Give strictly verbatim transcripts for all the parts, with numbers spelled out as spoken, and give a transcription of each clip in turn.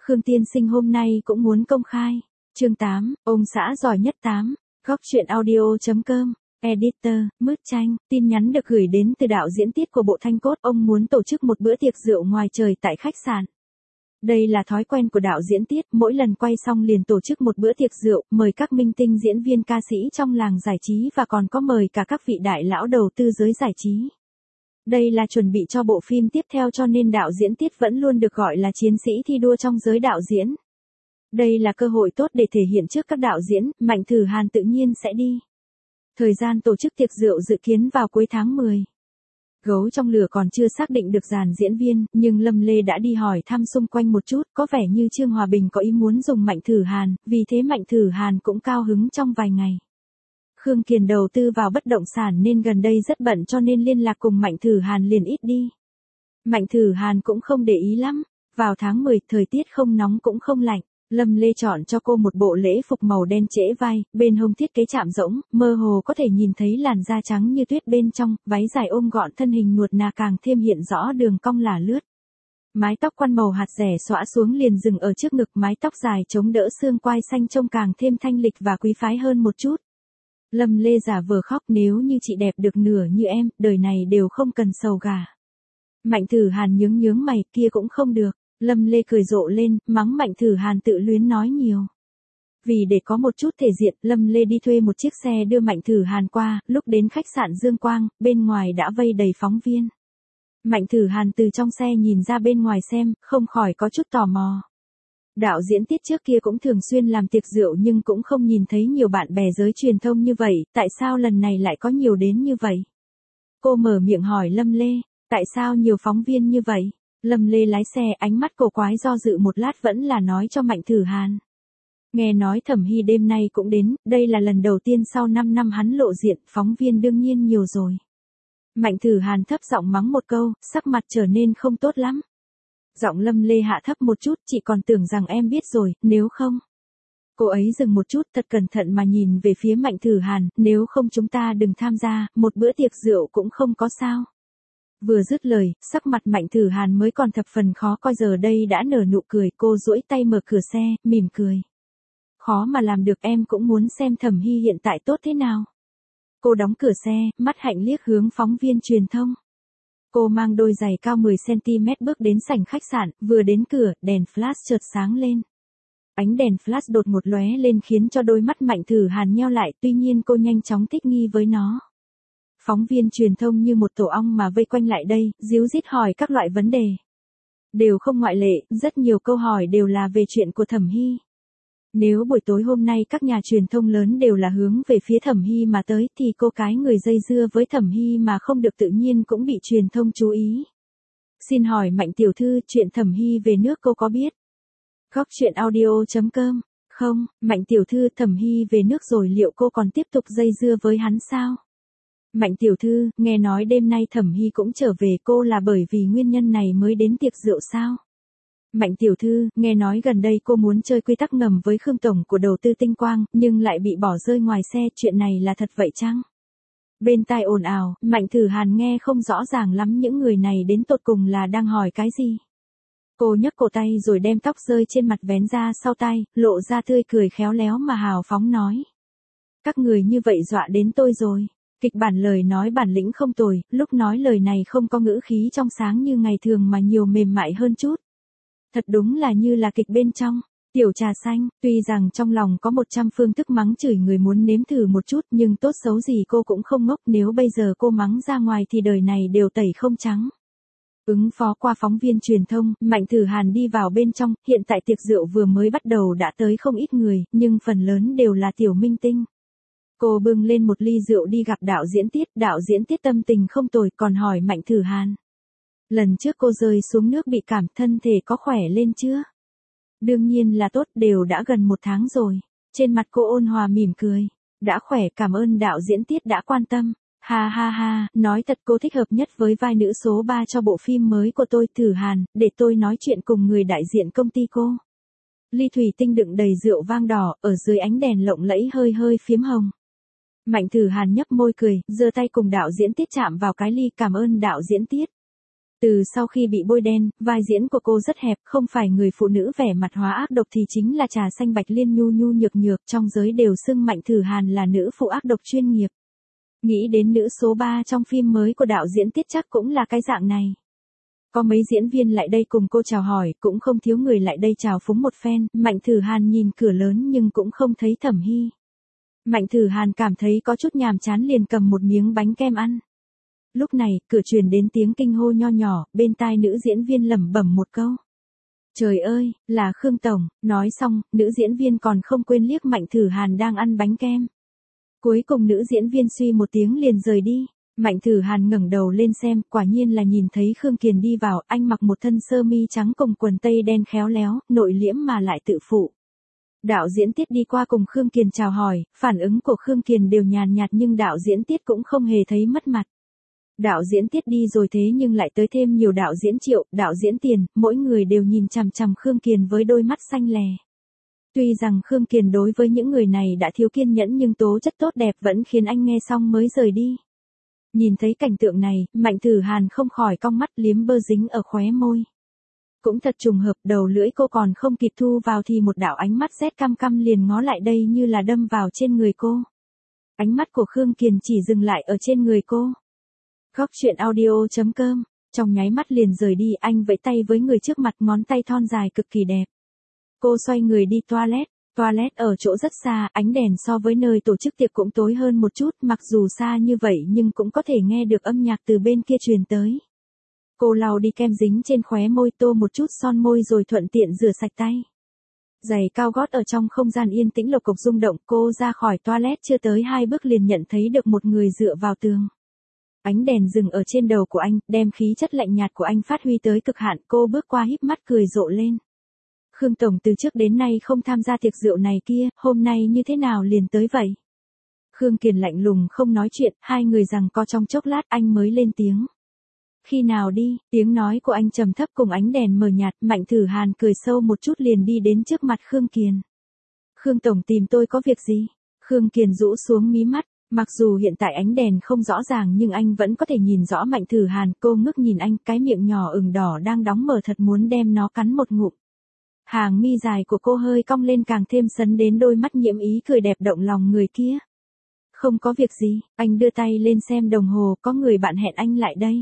Khương tiên sinh hôm nay cũng muốn công khai. Chương tám, ông xã giỏi nhất tám. Góc truyện audio chấm com. Editor, Mứt Chanh, tin nhắn được gửi đến từ đạo diễn Tiết của bộ Thanh Cốt. Ông muốn tổ chức một bữa tiệc rượu ngoài trời tại khách sạn. Đây là thói quen của đạo diễn Tiết, mỗi lần quay xong liền tổ chức một bữa tiệc rượu, mời các minh tinh diễn viên ca sĩ trong làng giải trí và còn có mời cả các vị đại lão đầu tư giới giải trí. Đây là chuẩn bị cho bộ phim tiếp theo cho nên đạo diễn Tiết vẫn luôn được gọi là chiến sĩ thi đua trong giới đạo diễn. Đây là cơ hội tốt để thể hiện trước các đạo diễn, Mạnh Thử Hàn tự nhiên sẽ đi. Thời gian tổ chức tiệc rượu dự kiến vào cuối tháng mười. Gấu trong lửa còn chưa xác định được dàn diễn viên, nhưng Lâm Lê đã đi hỏi thăm xung quanh một chút, có vẻ như Trương Hòa Bình có ý muốn dùng Mạnh Thử Hàn, vì thế Mạnh Thử Hàn cũng cao hứng trong vài ngày. Khương Kiền đầu tư vào bất động sản nên gần đây rất bận cho nên liên lạc cùng Mạnh Thử Hàn liền ít đi. Mạnh Thử Hàn cũng không để ý lắm, vào tháng mười thời tiết không nóng cũng không lạnh. Lâm Lê chọn cho cô một bộ lễ phục màu đen trễ vai, bên hông thiết kế chạm rỗng, mơ hồ có thể nhìn thấy làn da trắng như tuyết bên trong, váy dài ôm gọn thân hình nuột nà càng thêm hiện rõ đường cong lả lướt. Mái tóc quăn màu hạt rẻ xõa xuống liền dừng ở trước ngực, mái tóc dài chống đỡ xương quai xanh trông càng thêm thanh lịch và quý phái hơn một chút. Lâm Lê giả vờ khóc, nếu như chị đẹp được nửa như em, đời này đều không cần sầu gà. Mạnh Thử Hàn nhướng nhướng mày, kia cũng không được. Lâm Lê cười rộ lên, mắng Mạnh Thử Hàn tự luyến nói nhiều. Vì để có một chút thể diện, Lâm Lê đi thuê một chiếc xe đưa Mạnh Thử Hàn qua, lúc đến khách sạn Dương Quang, bên ngoài đã vây đầy phóng viên. Mạnh Thử Hàn từ trong xe nhìn ra bên ngoài xem, không khỏi có chút tò mò. Đạo diễn Tiết trước kia cũng thường xuyên làm tiệc rượu nhưng cũng không nhìn thấy nhiều bạn bè giới truyền thông như vậy, tại sao lần này lại có nhiều đến như vậy? Cô mở miệng hỏi Lâm Lê, tại sao nhiều phóng viên như vậy? Lâm Lê lái xe, ánh mắt cổ quái do dự một lát vẫn là nói cho Mạnh Thử Hàn. Nghe nói Thẩm Hy đêm nay cũng đến, đây là lần đầu tiên sau năm năm hắn lộ diện, phóng viên đương nhiên nhiều rồi. Mạnh Thử Hàn thấp giọng mắng một câu, sắc mặt trở nên không tốt lắm. Giọng Lâm Lê hạ thấp một chút, chị còn tưởng rằng em biết rồi, nếu không. Cô ấy dừng một chút thật cẩn thận mà nhìn về phía Mạnh Thử Hàn, nếu không chúng ta đừng tham gia, một bữa tiệc rượu cũng không có sao. Vừa dứt lời, sắc mặt Mạnh Thử Hàn mới còn thập phần khó coi giờ đây đã nở nụ cười, cô duỗi tay mở cửa xe, mỉm cười. Khó mà làm được, em cũng muốn xem Thẩm Hy hiện tại tốt thế nào. Cô đóng cửa xe, mắt hạnh liếc hướng phóng viên truyền thông. Cô mang đôi giày cao mười xăng-ti-mét bước đến sảnh khách sạn, vừa đến cửa, đèn flash chợt sáng lên. Ánh đèn flash đột ngột lóe lên khiến cho đôi mắt Mạnh Thử Hàn nheo lại, tuy nhiên cô nhanh chóng thích nghi với nó. Phóng viên truyền thông như một tổ ong mà vây quanh lại đây, díu dít hỏi các loại vấn đề. Đều không ngoại lệ, rất nhiều câu hỏi đều là về chuyện của Thẩm Hy. Nếu buổi tối hôm nay các nhà truyền thông lớn đều là hướng về phía Thẩm Hy mà tới thì cô cái người dây dưa với Thẩm Hy mà không được tự nhiên cũng bị truyền thông chú ý. Xin hỏi Mạnh tiểu thư, chuyện Thẩm Hy về nước cô có biết? Góc truyện audio chấm com. Không, Mạnh tiểu thư, Thẩm Hy về nước rồi liệu cô còn tiếp tục dây dưa với hắn sao? Mạnh tiểu thư, nghe nói đêm nay Thẩm Hy cũng trở về, cô là bởi vì nguyên nhân này mới đến tiệc rượu sao? Mạnh tiểu thư, nghe nói gần đây cô muốn chơi quy tắc ngầm với Khương tổng của đầu tư Tinh Quang, nhưng lại bị bỏ rơi ngoài xe, chuyện này là thật vậy chăng? Bên tai ồn ào, Mạnh Thử Hàn nghe không rõ ràng lắm những người này đến tột cùng là đang hỏi cái gì. Cô nhấc cổ tay rồi đem tóc rơi trên mặt vén ra sau tay, lộ ra tươi cười khéo léo mà hào phóng nói. Các người như vậy dọa đến tôi rồi. Kịch bản lời nói bản lĩnh không tồi, lúc nói lời này không có ngữ khí trong sáng như ngày thường mà nhiều mềm mại hơn chút. Thật đúng là như là kịch bên trong. Tiểu trà xanh, tuy rằng trong lòng có một trăm phương thức mắng chửi người muốn nếm thử một chút nhưng tốt xấu gì cô cũng không ngốc, nếu bây giờ cô mắng ra ngoài thì đời này đều tẩy không trắng. Ứng phó qua phóng viên truyền thông, Mạnh Thử Hàn đi vào bên trong, hiện tại tiệc rượu vừa mới bắt đầu đã tới không ít người, nhưng phần lớn đều là tiểu minh tinh. Cô bưng lên một ly rượu đi gặp đạo diễn Tiết, đạo diễn Tiết tâm tình không tồi còn hỏi Mạnh Thử Hàn. Lần trước cô rơi xuống nước bị cảm, thân thể có khỏe lên chưa? Đương nhiên là tốt, đều đã gần một tháng rồi. Trên mặt cô ôn hòa mỉm cười. Đã khỏe, cảm ơn đạo diễn Tiết đã quan tâm. Ha ha ha, nói thật cô thích hợp nhất với vai nữ số ba cho bộ phim mới của tôi. Thử Hàn, để tôi nói chuyện cùng người đại diện công ty cô. Ly thủy tinh đựng đầy rượu vang đỏ, ở dưới ánh đèn lộng lẫy hơi hơi phiếm hồng. Mạnh Thử Hàn nhấp môi cười, giơ tay cùng đạo diễn Tiết chạm vào cái ly, cảm ơn đạo diễn Tiết. Từ sau khi bị bôi đen, vai diễn của cô rất hẹp, không phải người phụ nữ vẻ mặt hóa ác độc thì chính là trà xanh bạch liên nhu nhu nhược nhược, trong giới đều xưng Mạnh Thử Hàn là nữ phụ ác độc chuyên nghiệp. Nghĩ đến nữ số ba trong phim mới của đạo diễn Tiết chắc cũng là cái dạng này. Có mấy diễn viên lại đây cùng cô chào hỏi, cũng không thiếu người lại đây chào phúng một phen, Mạnh Thử Hàn nhìn cửa lớn nhưng cũng không thấy Thẩm Hy. Mạnh Thử Hàn cảm thấy có chút nhàm chán liền cầm một miếng bánh kem ăn. Lúc này, cửa truyền đến tiếng kinh hô nho nhỏ, bên tai nữ diễn viên lẩm bẩm một câu. Trời ơi, là Khương Tổng, nói xong, nữ diễn viên còn không quên liếc Mạnh Thử Hàn đang ăn bánh kem. Cuối cùng nữ diễn viên suy một tiếng liền rời đi. Mạnh Thử Hàn ngẩng đầu lên xem, quả nhiên là nhìn thấy Khương Kiền đi vào, anh mặc một thân sơ mi trắng cùng quần tây đen khéo léo, nội liễm mà lại tự phụ. Đạo diễn Tiết đi qua cùng Khương Kiền chào hỏi, phản ứng của Khương Kiền đều nhàn nhạt nhưng đạo diễn Tiết cũng không hề thấy mất mặt. Đạo diễn Tiết đi rồi thế nhưng lại tới thêm nhiều đạo diễn Triệu, đạo diễn Tiền, mỗi người đều nhìn chằm chằm Khương Kiền với đôi mắt xanh lè. Tuy rằng Khương Kiền đối với những người này đã thiếu kiên nhẫn nhưng tố chất tốt đẹp vẫn khiến anh nghe xong mới rời đi. Nhìn thấy cảnh tượng này, Mạnh Thử Hàn không khỏi cong mắt liếm bơ dính ở khóe môi. Cũng thật trùng hợp, đầu lưỡi cô còn không kịp thu vào thì một đạo ánh mắt rét căm căm liền ngó lại đây như là đâm vào trên người cô. Ánh mắt của Khương Kiền chỉ dừng lại ở trên người cô. Góc truyện audio chấm com, trong nháy mắt liền rời đi, anh vẫy tay với người trước mặt, ngón tay thon dài cực kỳ đẹp. Cô xoay người đi toilet. Toilet ở chỗ rất xa, ánh đèn so với nơi tổ chức tiệc cũng tối hơn một chút, mặc dù xa như vậy nhưng cũng có thể nghe được âm nhạc từ bên kia truyền tới. Cô lau đi kem dính trên khóe môi, tô một chút son môi rồi thuận tiện rửa sạch tay. Giày cao gót ở trong không gian yên tĩnh lộc cộc rung động, cô ra khỏi toilet chưa tới hai bước liền nhận thấy được một người dựa vào tường. Ánh đèn dừng ở trên đầu của anh, đem khí chất lạnh nhạt của anh phát huy tới cực hạn, cô bước qua híp mắt cười rộ lên. Khương Tổng từ trước đến nay không tham gia tiệc rượu này kia, hôm nay như thế nào liền tới vậy? Khương Kiền lạnh lùng không nói chuyện, hai người rằng co trong chốc lát anh mới lên tiếng. Khi nào đi, tiếng nói của anh trầm thấp cùng ánh đèn mờ nhạt, Mạnh Thử Hàn cười sâu một chút liền đi đến trước mặt Khương Kiền. Khương Tổng tìm tôi có việc gì? Khương Kiền rũ xuống mí mắt, mặc dù hiện tại ánh đèn không rõ ràng nhưng anh vẫn có thể nhìn rõ Mạnh Thử Hàn, cô ngước nhìn anh, cái miệng nhỏ ửng đỏ đang đóng mở thật muốn đem nó cắn một ngụm. Hàng mi dài của cô hơi cong lên càng thêm sấn đến đôi mắt nhiễm ý cười đẹp động lòng người kia. Không có việc gì, anh đưa tay lên xem đồng hồ, có người bạn hẹn anh lại đây.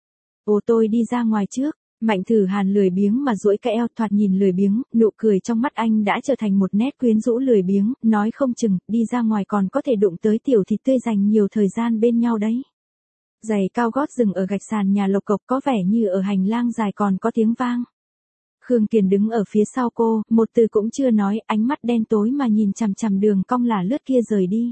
Ồ, tôi đi ra ngoài trước. Mạnh Thử Hàn lười biếng mà duỗi cái eo, thoạt nhìn lười biếng, nụ cười trong mắt anh đã trở thành một nét quyến rũ lười biếng, nói không chừng, đi ra ngoài còn có thể đụng tới tiểu thịt tươi, dành nhiều thời gian bên nhau đấy. Giày cao gót dừng ở gạch sàn nhà lộc cộc, có vẻ như ở hành lang dài còn có tiếng vang. Khương Kiền đứng ở phía sau cô, một từ cũng chưa nói, ánh mắt đen tối mà nhìn chằm chằm đường cong là lướt kia rời đi.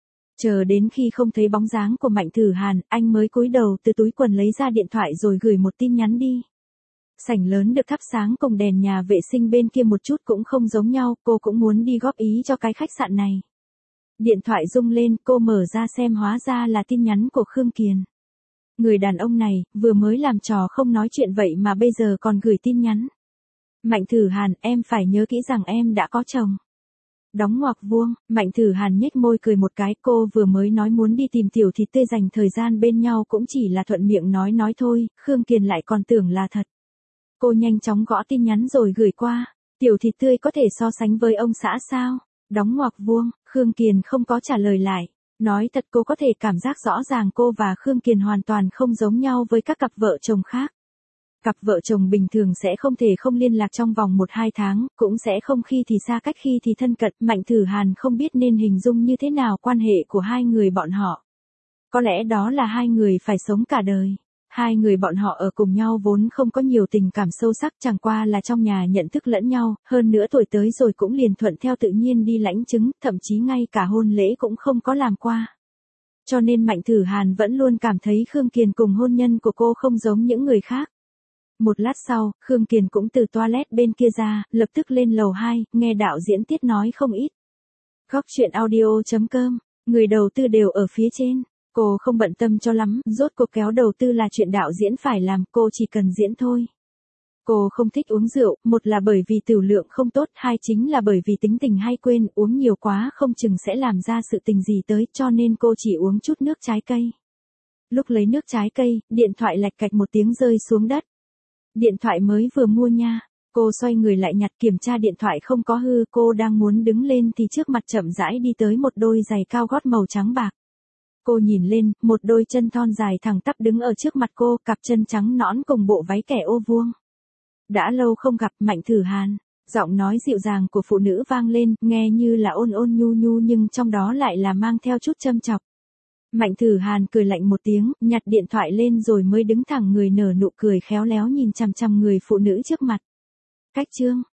Chờ đến khi không thấy bóng dáng của Mạnh Thử Hàn, anh mới cúi đầu từ túi quần lấy ra điện thoại rồi gửi một tin nhắn đi. Sảnh lớn được thắp sáng cùng đèn nhà vệ sinh bên kia một chút cũng không giống nhau, cô cũng muốn đi góp ý cho cái khách sạn này. Điện thoại rung lên, cô mở ra xem hóa ra là tin nhắn của Khương Kiền. Người đàn ông này, vừa mới làm trò không nói chuyện vậy mà bây giờ còn gửi tin nhắn. Mạnh Thử Hàn, em phải nhớ kỹ rằng em đã có chồng. Đóng ngoặc vuông, Mạnh Thử Hàn nhếch môi cười một cái, cô vừa mới nói muốn đi tìm tiểu thịt tươi dành thời gian bên nhau cũng chỉ là thuận miệng nói nói thôi, Khương Kiền lại còn tưởng là thật. Cô nhanh chóng gõ tin nhắn rồi gửi qua, tiểu thịt tươi có thể so sánh với ông xã sao? Đóng ngoặc vuông, Khương Kiền không có trả lời lại. Nói thật cô có thể cảm giác rõ ràng cô và Khương Kiền hoàn toàn không giống nhau với các cặp vợ chồng khác. Cặp vợ chồng bình thường sẽ không thể không liên lạc trong vòng một hai tháng, cũng sẽ không khi thì xa cách khi thì thân cận. Mạnh Thử Hàn không biết nên hình dung như thế nào quan hệ của hai người bọn họ. Có lẽ đó là hai người phải sống cả đời. Hai người bọn họ ở cùng nhau vốn không có nhiều tình cảm sâu sắc, chẳng qua là trong nhà nhận thức lẫn nhau, hơn nữa tuổi tới rồi cũng liền thuận theo tự nhiên đi lãnh chứng, thậm chí ngay cả hôn lễ cũng không có làm qua. Cho nên Mạnh Thử Hàn vẫn luôn cảm thấy Khương Kiền cùng hôn nhân của cô không giống những người khác. Một lát sau, Khương Kiền cũng từ toilet bên kia ra, lập tức lên lầu hai, nghe đạo diễn Tiết nói không ít. Góc truyện audio chấm com, người đầu tư đều ở phía trên. Cô không bận tâm cho lắm, rốt cuộc kéo đầu tư là chuyện đạo diễn phải làm, cô chỉ cần diễn thôi. Cô không thích uống rượu, một là bởi vì tửu lượng không tốt, hai chính là bởi vì tính tình hay quên, uống nhiều quá không chừng sẽ làm ra sự tình gì tới, cho nên cô chỉ uống chút nước trái cây. Lúc lấy nước trái cây, điện thoại lạch cạch một tiếng rơi xuống đất. Điện thoại mới vừa mua nha. Cô xoay người lại nhặt kiểm tra điện thoại không có hư, cô đang muốn đứng lên thì trước mặt chậm rãi đi tới một đôi giày cao gót màu trắng bạc. Cô nhìn lên, một đôi chân thon dài thẳng tắp đứng ở trước mặt cô, cặp chân trắng nõn cùng bộ váy kẻ ô vuông. Đã lâu không gặp, Mạnh Thử Hàn. Giọng nói dịu dàng của phụ nữ vang lên, nghe như là ôn ôn nhu nhu nhưng trong đó lại là mang theo chút châm chọc. Mạnh Thử Hàn cười lạnh một tiếng, nhặt điện thoại lên rồi mới đứng thẳng người nở nụ cười khéo léo nhìn chằm chằm người phụ nữ trước mặt. Cách chương